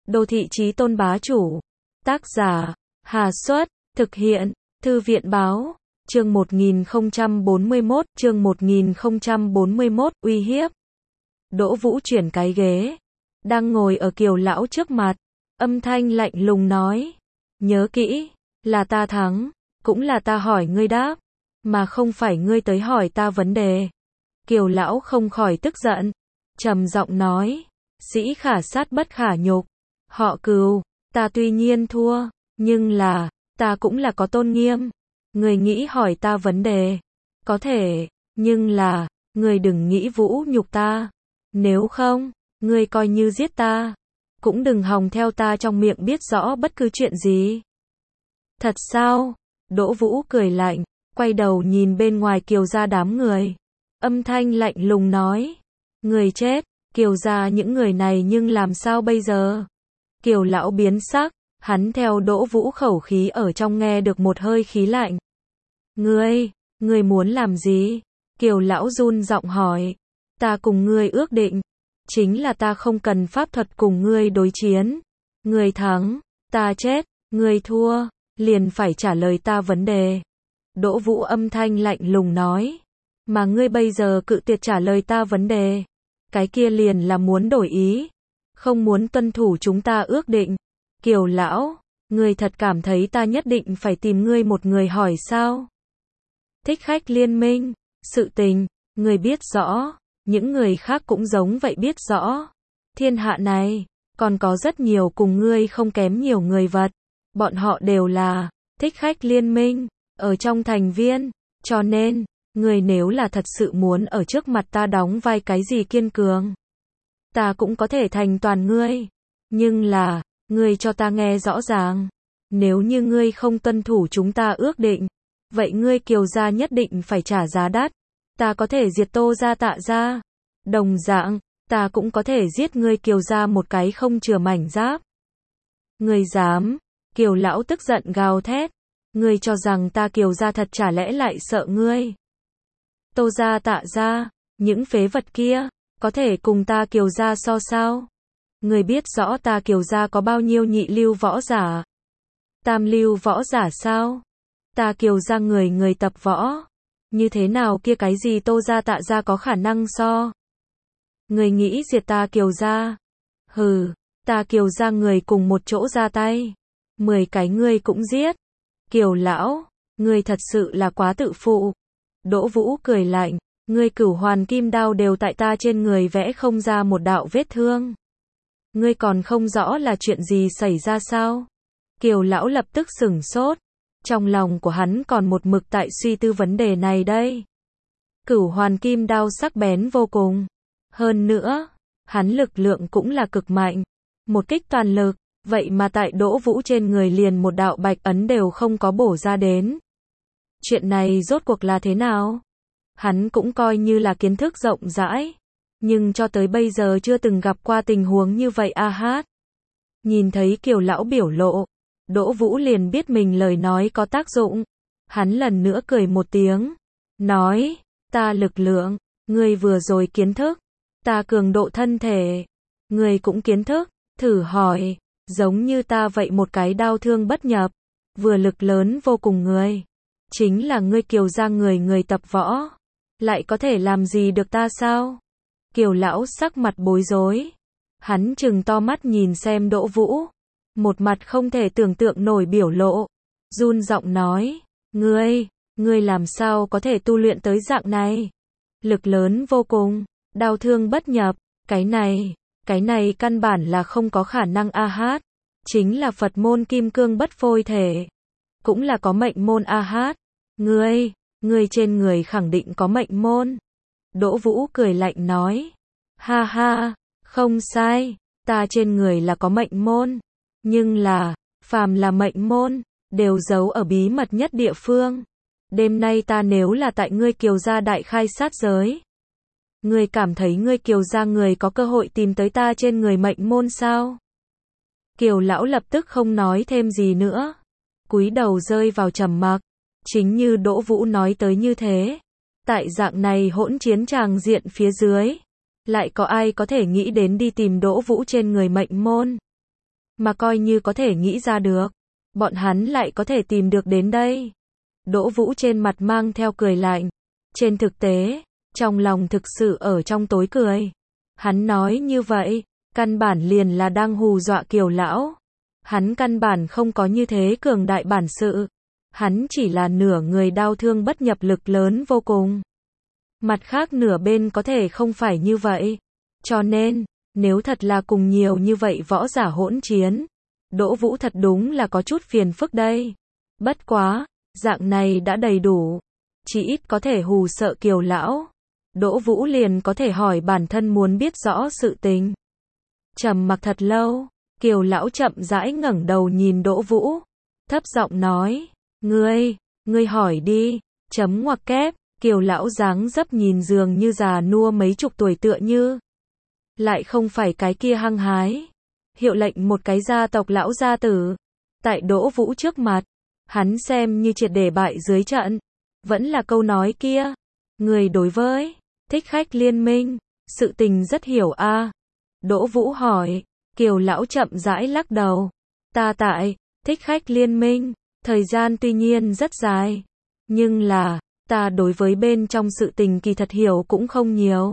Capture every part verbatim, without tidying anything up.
Đô thị chí tôn bá chủ. Tác giả, Hà Xuất, thực hiện, Thư viện báo, chương một nghìn không trăm bốn mươi mốt, chương một nghìn không trăm bốn mươi mốt, uy hiếp. Đỗ Vũ chuyển cái ghế, đang ngồi ở Kiều lão trước mặt, âm thanh lạnh lùng nói, nhớ kỹ, là ta thắng, cũng là ta hỏi ngươi đáp, mà không phải ngươi tới hỏi ta vấn đề. Kiều lão không khỏi tức giận, trầm giọng nói, sĩ khả sát bất khả nhục, họ Cừu, ta tuy nhiên thua, nhưng là, ta cũng là có tôn nghiêm. Người nghĩ hỏi ta vấn đề, có thể, nhưng là, người đừng nghĩ vũ nhục ta. Nếu không, người coi như giết ta, cũng đừng hòng theo ta trong miệng biết rõ bất cứ chuyện gì. Thật sao? Đỗ Vũ cười lạnh, quay đầu nhìn bên ngoài Kiều gia đám người. Âm thanh lạnh lùng nói, người chết, Kiều gia những người này nhưng làm sao bây giờ? Kiều lão biến sắc, hắn theo Đỗ Vũ khẩu khí ở trong nghe được một hơi khí lạnh. Ngươi, ngươi muốn làm gì? Kiều lão run giọng hỏi. Ta cùng ngươi ước định, chính là ta không cần pháp thuật cùng ngươi đối chiến. Ngươi thắng, ta chết, ngươi thua, liền phải trả lời ta vấn đề. Đỗ Vũ âm thanh lạnh lùng nói, mà ngươi bây giờ cự tuyệt trả lời ta vấn đề, cái kia liền là muốn đổi ý, không muốn tuân thủ chúng ta ước định. Kiều lão, ngươi thật cảm thấy ta nhất định phải tìm ngươi một người hỏi sao? Thích khách liên minh, sự tình, ngươi biết rõ, những người khác cũng giống vậy biết rõ. Thiên hạ này, còn có rất nhiều cùng ngươi không kém nhiều người vật, bọn họ đều là thích khách liên minh, ở trong thành viên, cho nên, ngươi nếu là thật sự muốn ở trước mặt ta đóng vai cái gì kiên cường, ta cũng có thể thành toàn ngươi, nhưng là, ngươi cho ta nghe rõ ràng, nếu như ngươi không tuân thủ chúng ta ước định, vậy ngươi Kiều gia nhất định phải trả giá đắt. Ta có thể diệt Tô gia Tạ gia, đồng dạng, ta cũng có thể giết ngươi Kiều gia một cái không chừa mảnh giáp. Ngươi dám? Kiều lão tức giận gào thét, ngươi cho rằng ta Kiều gia thật chả lẽ lại sợ ngươi? Tô gia Tạ gia, những phế vật kia, có thể cùng ta Kiều gia so sao? Ngươi biết rõ ta Kiều gia có bao nhiêu nhị lưu võ giả? Tam lưu võ giả sao? Ta Kiều gia người người tập võ, như thế nào kia cái gì Tô gia Tạ gia có khả năng so? Người nghĩ diệt ta Kiều gia? Hừ, ta Kiều gia người cùng một chỗ ra tay, mười cái ngươi cũng giết. Kiều lão, ngươi thật sự là quá tự phụ. Đỗ Vũ cười lạnh, ngươi Cửu Hoàn Kim Đao đều tại ta trên người vẽ không ra một đạo vết thương. Ngươi còn không rõ là chuyện gì xảy ra sao? Kiều lão lập tức sửng sốt. Trong lòng của hắn còn một mực tại suy tư vấn đề này đây. Cửu Hoàn Kim Đao sắc bén vô cùng. Hơn nữa, hắn lực lượng cũng là cực mạnh. Một kích toàn lực, vậy mà tại Đỗ Vũ trên người liền một đạo bạch ấn đều không có bổ ra đến. Chuyện này rốt cuộc là thế nào? Hắn cũng coi như là kiến thức rộng rãi, nhưng cho tới bây giờ chưa từng gặp qua tình huống như vậy a hát. Nhìn thấy Kiều lão biểu lộ, Đỗ Vũ liền biết mình lời nói có tác dụng. Hắn lần nữa cười một tiếng, nói, ta lực lượng, ngươi vừa rồi kiến thức, ta cường độ thân thể, ngươi cũng kiến thức, thử hỏi, giống như ta vậy một cái đao thương bất nhập, vừa lực lớn vô cùng người, chính là ngươi Kiều gia người người tập võ, lại có thể làm gì được ta sao? Kiều lão sắc mặt bối rối, hắn trừng to mắt nhìn xem Đỗ Vũ, một mặt không thể tưởng tượng nổi biểu lộ, run giọng nói, ngươi, ngươi làm sao có thể tu luyện tới dạng này? Lực lớn vô cùng, đao thương bất nhập, cái này, cái này căn bản là không có khả năng a hát, chính là Phật môn kim cương bất phôi thể, cũng là có mệnh môn a hát, ngươi, ngươi trên người khẳng định có mệnh môn. Đỗ Vũ cười lạnh nói, ha ha, không sai, ta trên người là có mệnh môn. Nhưng là, phàm là mệnh môn, đều giấu ở bí mật nhất địa phương. Đêm nay ta nếu là tại ngươi Kiều gia đại khai sát giới, ngươi cảm thấy ngươi Kiều gia người có cơ hội tìm tới ta trên người mệnh môn sao? Kiều lão lập tức không nói thêm gì nữa, cúi đầu rơi vào trầm mặc. Chính như Đỗ Vũ nói tới như thế, tại dạng này hỗn chiến tràng diện phía dưới, lại có ai có thể nghĩ đến đi tìm Đỗ Vũ trên người mệnh môn? mà coi như có thể nghĩ ra được, bọn hắn lại có thể tìm được đến đây. Đỗ Vũ trên mặt mang theo cười lạnh. Trên thực tế, trong lòng thực sự ở trong tối cười. Hắn nói như vậy, căn bản liền là đang hù dọa Kiều lão. Hắn căn bản không có như thế cường đại bản sự. Hắn chỉ là nửa người đau thương bất nhập lực lớn vô cùng. Mặt khác nửa bên có thể không phải như vậy. Cho nên, nếu thật là cùng nhiều như vậy võ giả hỗn chiến, Đỗ Vũ thật đúng là có chút phiền phức đây. Bất quá, dạng này đã đầy đủ. Chỉ ít có thể hù sợ Kiều lão. Đỗ Vũ liền có thể hỏi bản thân muốn biết rõ sự tình. Trầm mặc thật lâu, Kiều lão chậm rãi ngẩng đầu nhìn Đỗ Vũ, thấp giọng nói, ngươi, ngươi hỏi đi, chấm ngoặc kép, Kiều lão dáng dấp nhìn dường như già nua mấy chục tuổi tựa như. Lại không phải cái kia hăng hái. Hiệu lệnh một cái gia tộc lão gia tử. Tại Đỗ Vũ trước mặt, hắn xem như triệt để bại dưới trận. Vẫn là câu nói kia. Người đối với thích khách liên minh, sự tình rất hiểu a. À. Đỗ Vũ hỏi, Kiều lão chậm rãi lắc đầu. Ta tại thích khách liên minh, thời gian tuy nhiên rất dài, nhưng là ta đối với bên trong sự tình kỳ thật hiểu cũng không nhiều.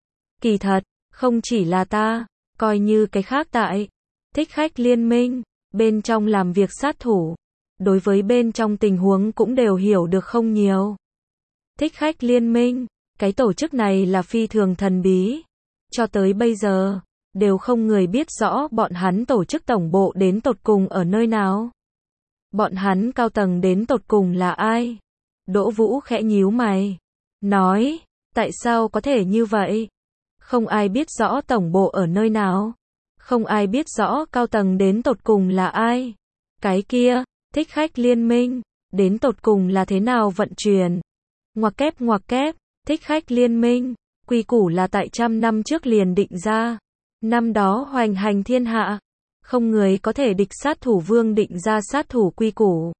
Kỳ thật, không chỉ là ta, coi như cái khác tại thích khách liên minh, bên trong làm việc sát thủ, đối với bên trong tình huống cũng đều hiểu được không nhiều. Thích khách liên minh, cái tổ chức này là phi thường thần bí. Cho tới bây giờ, đều không người biết rõ bọn hắn tổ chức tổng bộ đến tột cùng ở nơi nào. Bọn hắn cao tầng đến tột cùng là ai? Đỗ Vũ khẽ nhíu mày, nói, tại sao có thể như vậy? Không ai biết rõ tổng bộ ở nơi nào. Không ai biết rõ cao tầng đến tột cùng là ai. Cái kia, thích khách liên minh, đến tột cùng là thế nào vận chuyển? Ngoặc kép ngoặc kép, thích khách liên minh, quy củ là tại trăm năm trước liền định ra. Năm đó hoành hành thiên hạ, không người có thể địch sát thủ vương định ra sát thủ quy củ.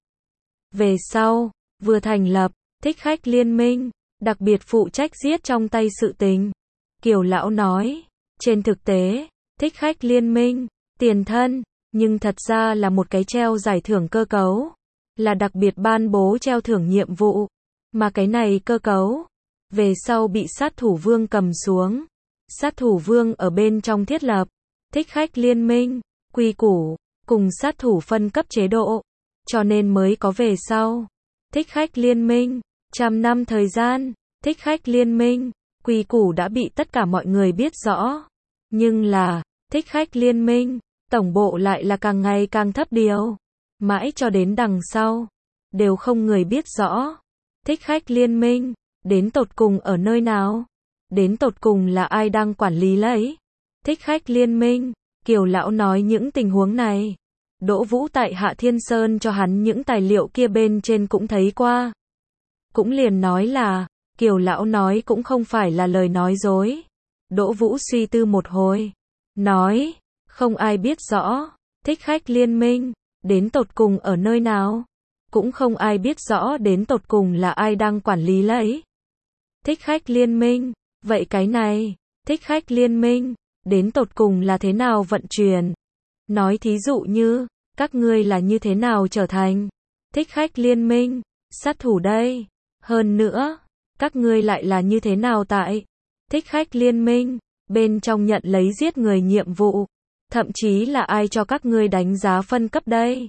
Về sau, vừa thành lập, thích khách liên minh, đặc biệt phụ trách giết trong tay sự tình. Kiều lão nói, trên thực tế, thích khách liên minh, tiền thân, nhưng thật ra là một cái treo giải thưởng cơ cấu, là đặc biệt ban bố treo thưởng nhiệm vụ, mà cái này cơ cấu, về sau bị sát thủ vương cầm xuống. Sát thủ vương ở bên trong thiết lập, thích khách liên minh, quy củ, cùng sát thủ phân cấp chế độ, cho nên mới có về sau. Thích khách liên minh, trăm năm thời gian, thích khách liên minh, quy củ đã bị tất cả mọi người biết rõ. Nhưng là, thích khách liên minh, tổng bộ lại là càng ngày càng thấp điều. Mãi cho đến đằng sau, đều không người biết rõ. Thích khách liên minh, đến tột cùng ở nơi nào? Đến tột cùng là ai đang quản lý lấy? Thích khách liên minh, Kiều lão nói những tình huống này. Đỗ Vũ tại Hạ Thiên Sơn cho hắn những tài liệu kia bên trên cũng thấy qua. Cũng liền nói là, Kiều lão nói cũng không phải là lời nói dối. Đỗ Vũ suy tư một hồi, nói, không ai biết rõ, thích khách liên minh, đến tột cùng ở nơi nào. Cũng không ai biết rõ đến tột cùng là ai đang quản lý lấy. Thích khách liên minh, vậy cái này, thích khách liên minh, đến tột cùng là thế nào vận chuyển? Nói thí dụ như, các ngươi là như thế nào trở thành thích khách liên minh, sát thủ đây? Hơn nữa, các ngươi lại là như thế nào tại thích khách liên minh, bên trong nhận lấy giết người nhiệm vụ? Thậm chí là ai cho các ngươi đánh giá phân cấp đây?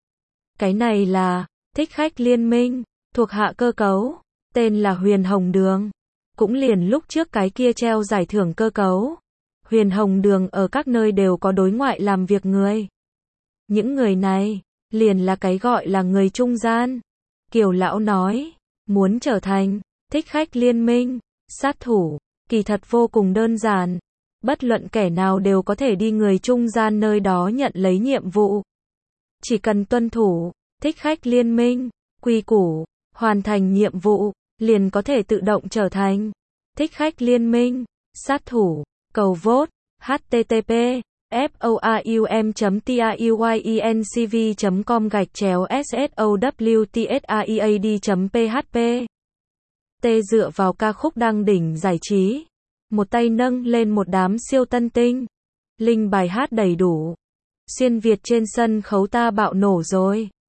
Cái này là thích khách liên minh, thuộc hạ cơ cấu, tên là Huyền Hồng Đường. Cũng liền lúc trước cái kia treo giải thưởng cơ cấu. Huyền Hồng Đường ở các nơi đều có đối ngoại làm việc người. Những người này, liền là cái gọi là người trung gian. Kiều lão nói, muốn trở thành thích khách liên minh, sát thủ, kỳ thật vô cùng đơn giản. Bất luận kẻ nào đều có thể đi người trung gian nơi đó nhận lấy nhiệm vụ. Chỉ cần tuân thủ thích khách liên minh, quy củ, hoàn thành nhiệm vụ, liền có thể tự động trở thành thích khách liên minh, sát thủ. Cầu vote http forum truyencv com gạch chéo sowtsaead.php. T dựa vào ca khúc đăng đỉnh giải trí, một tay nâng lên một đám siêu tân tinh, linh bài hát đầy đủ, Xuyên Việt trên sân khấu ta bạo nổ rồi.